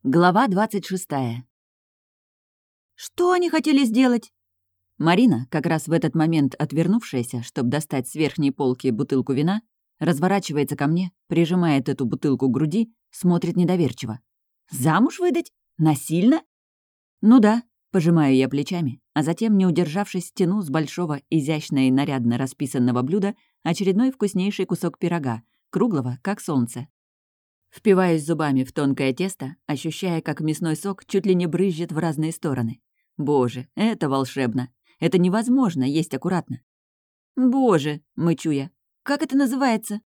Глава 26. Что они хотели сделать? Марина, как раз в этот момент отвернувшаяся, чтобы достать с верхней полки бутылку вина, разворачивается ко мне, прижимает эту бутылку к груди, смотрит недоверчиво. «Замуж выдать? Насильно?» «Ну да», — пожимаю я плечами, а затем, не удержавшись, тяну с большого, изящно и нарядно расписанного блюда очередной вкуснейший кусок пирога, круглого, как солнце. Впиваюсь зубами в тонкое тесто, ощущая, как мясной сок чуть ли не брызжет в разные стороны. Боже, это волшебно. Это невозможно есть аккуратно. «Боже», — мычу я, — «как это называется?»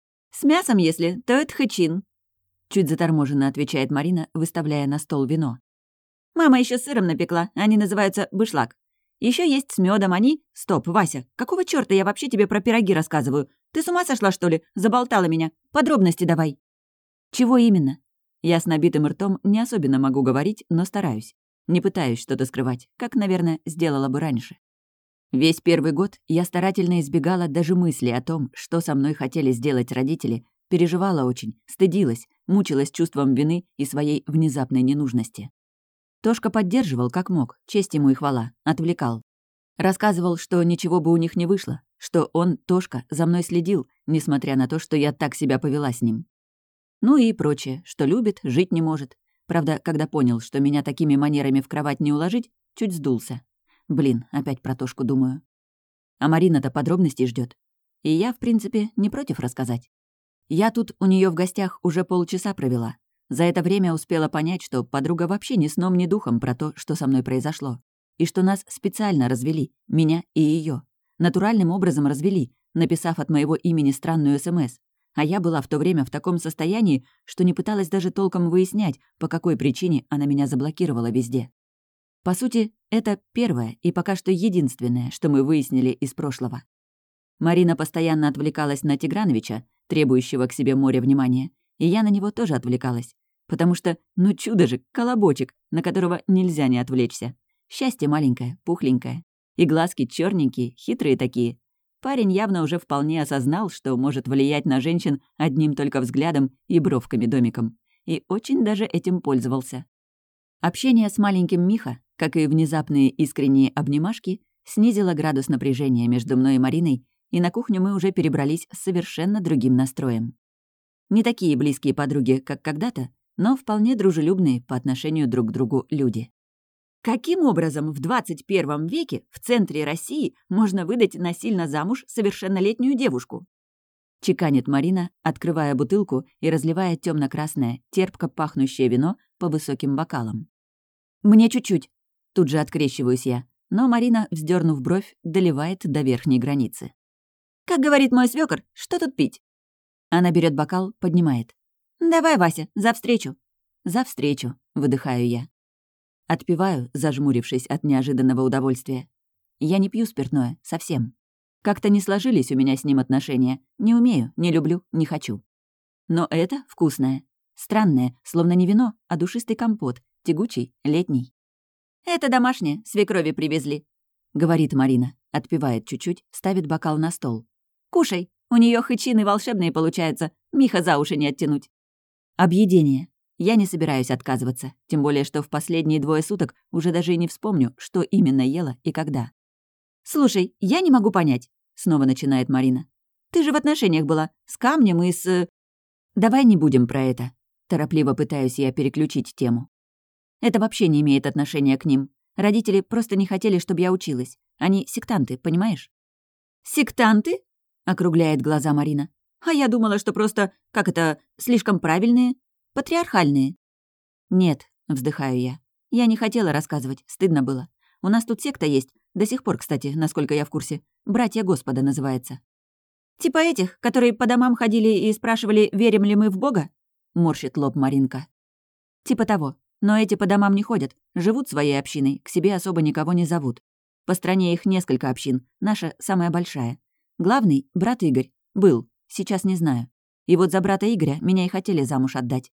С мясом, если, то это хэчин. Чуть заторможенно отвечает Марина, выставляя на стол вино. Мама еще сыром напекла, они называются бышлак. Еще есть с медом, они... Стоп, Вася, какого чёрта я вообще тебе про пироги рассказываю? Ты с ума сошла, что ли? Заболтала меня. Подробности давай. Чего именно? Я с набитым ртом не особенно могу говорить, но стараюсь. Не пытаюсь что-то скрывать, как, наверное, сделала бы раньше. Весь первый год я старательно избегала даже мысли о том, что со мной хотели сделать родители, переживала очень, стыдилась, мучилась чувством вины и своей внезапной ненужности. Тошка поддерживал как мог, честь ему и хвала, отвлекал. Рассказывал, что ничего бы у них не вышло, что он, Тошка, за мной следил, несмотря на то, что я так себя повела с ним. Ну и прочее, что любит, жить не может. Правда, когда понял, что меня такими манерами в кровать не уложить, чуть сдулся. Блин, опять про Тошку думаю. А Марина-то подробностей ждет. И я, в принципе, не против рассказать. Я тут у нее в гостях уже полчаса провела. За это время успела понять, что подруга вообще ни сном, ни духом про то, что со мной произошло. И что нас специально развели, меня и ее. Натуральным образом развели, написав от моего имени странную СМС. А я была в то время в таком состоянии, что не пыталась даже толком выяснять, по какой причине она меня заблокировала везде. По сути, это первое и пока что единственное, что мы выяснили из прошлого. Марина постоянно отвлекалась на Тиграновича, требующего к себе море внимания, и я на него тоже отвлекалась, потому что, ну чудо же, колобочек, на которого нельзя не отвлечься. Счастье маленькое, пухленькое, и глазки черненькие, хитрые такие. Парень явно уже вполне осознал, что может влиять на женщин одним только взглядом и бровками-домиком, и очень даже этим пользовался. Общение с маленьким Миха, как и внезапные искренние обнимашки, снизило градус напряжения между мной и Мариной, и на кухню мы уже перебрались с совершенно другим настроем. Не такие близкие подруги, как когда-то, но вполне дружелюбные по отношению друг к другу люди. Каким образом в 21 веке в центре России можно выдать насильно замуж совершеннолетнюю девушку? Чеканит Марина, открывая бутылку и разливая темно-красное, терпко пахнущее вино по высоким бокалам. «Мне чуть-чуть», — тут же открещиваюсь я, но Марина, вздернув бровь, доливает до верхней границы. Как говорит мой свёкор, что тут пить? Она берет бокал, поднимает. Давай, Вася, за встречу. «За встречу», — выдыхаю я. Отпиваю, зажмурившись от неожиданного удовольствия. Я не пью спиртное, совсем. Как-то не сложились у меня с ним отношения. Не умею, не люблю, не хочу. Но это вкусное. Странное, словно не вино, а душистый компот, тягучий, летний. Это домашнее, свекрови привезли. Говорит Марина, отпивает чуть-чуть, ставит бокал на стол. Кушай, у нее хычины волшебные получаются, Миха за уши не оттянуть. Объедение. Я не собираюсь отказываться, тем более, что в последние 2 суток уже даже и не вспомню, что именно ела и когда. «Слушай, я не могу понять», — снова начинает Марина. «Ты же в отношениях была, с камнем и с...» «Давай не будем про это», — торопливо пытаюсь я переключить тему. Это вообще не имеет отношения к ним. Родители просто не хотели, чтобы я училась. Они сектанты, понимаешь? «Сектанты?» — округляет глаза Марина. «А я думала, что просто, как это, слишком правильные, патриархальные». «Нет», — вздыхаю я. Я не хотела рассказывать, стыдно было. У нас тут секта есть, до сих пор, кстати, насколько я в курсе. «Братья Господа» называется. «Типа этих, которые по домам ходили и спрашивали, верим ли мы в Бога?» — морщит лоб Маринка. «Типа того. Но эти по домам не ходят, живут своей общиной, к себе особо никого не зовут. По стране их несколько общин, наша самая большая. Главный — брат Игорь. Был, сейчас не знаю. И вот за брата Игоря меня и хотели замуж отдать».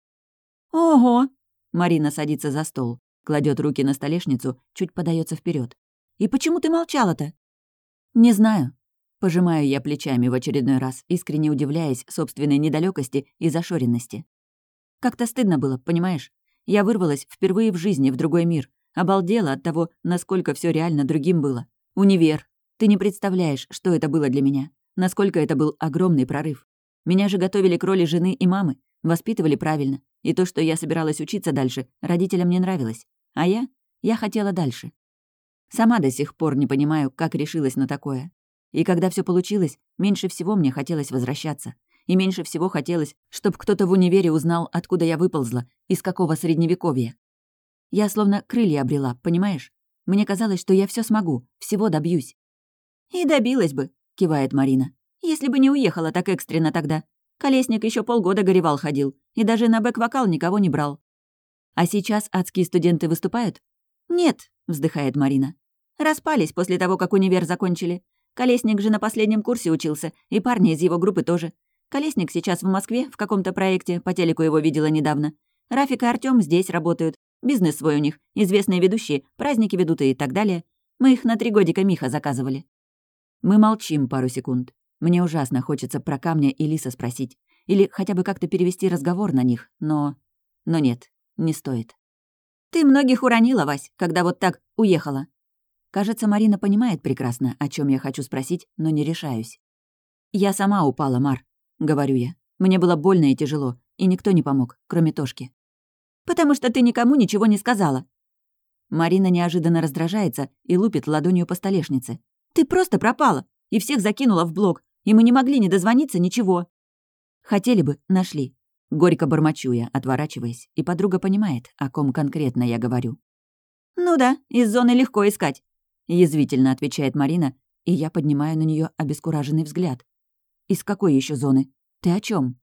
«Ого!» Марина садится за стол, кладет руки на столешницу, чуть подается вперед. «И почему ты молчала-то?» «Не знаю». Пожимаю я плечами в очередной раз, искренне удивляясь собственной недалёкости и зашоренности. Как-то стыдно было, понимаешь? Я вырвалась впервые в жизни в другой мир. Обалдела от того, насколько все реально другим было. Универ. Ты не представляешь, что это было для меня. Насколько это был огромный прорыв. Меня же готовили к роли жены и мамы, воспитывали правильно. И то, что я собиралась учиться дальше, родителям не нравилось. А я хотела дальше. Сама до сих пор не понимаю, как решилась на такое. И когда все получилось, меньше всего мне хотелось возвращаться. И меньше всего хотелось, чтобы кто-то в универе узнал, откуда я выползла, из какого средневековья. Я словно крылья обрела, понимаешь? Мне казалось, что я все смогу, всего добьюсь. «И добилась бы», — кивает Марина. «Если бы не уехала так экстренно тогда. Колесник еще полгода горевал ходил, и даже на бэк-вокал никого не брал». «А сейчас адские студенты выступают?» «Нет», — вздыхает Марина. «Распались после того, как универ закончили. Колесник же на последнем курсе учился, и парни из его группы тоже. Колесник сейчас в Москве в каком-то проекте, по телеку его видела недавно. Рафик и Артём здесь работают. Бизнес свой у них, известные ведущие, праздники ведут и так далее. Мы их на 3 годика Миха заказывали». Мы молчим пару секунд. Мне ужасно хочется про Камня и Лиса спросить. Или хотя бы как-то перевести разговор на них, но нет, не стоит. «Ты многих уронила, Вась, когда вот так уехала». Кажется, Марина понимает прекрасно, о чем я хочу спросить, но не решаюсь. «Я сама упала, Мар», — говорю я. «Мне было больно и тяжело, и никто не помог, кроме Тошки». «Потому что ты никому ничего не сказала». Марина неожиданно раздражается и лупит ладонью по столешнице. «Ты просто пропала и всех закинула в блог, и мы не могли не дозвониться, ничего». «Хотели бы, нашли». Горько бормочу я, отворачиваясь, и подруга понимает, о ком конкретно я говорю. «Ну да, из зоны легко искать», — язвительно отвечает Марина, и я поднимаю на нее обескураженный взгляд. «Из какой еще зоны? Ты о чем?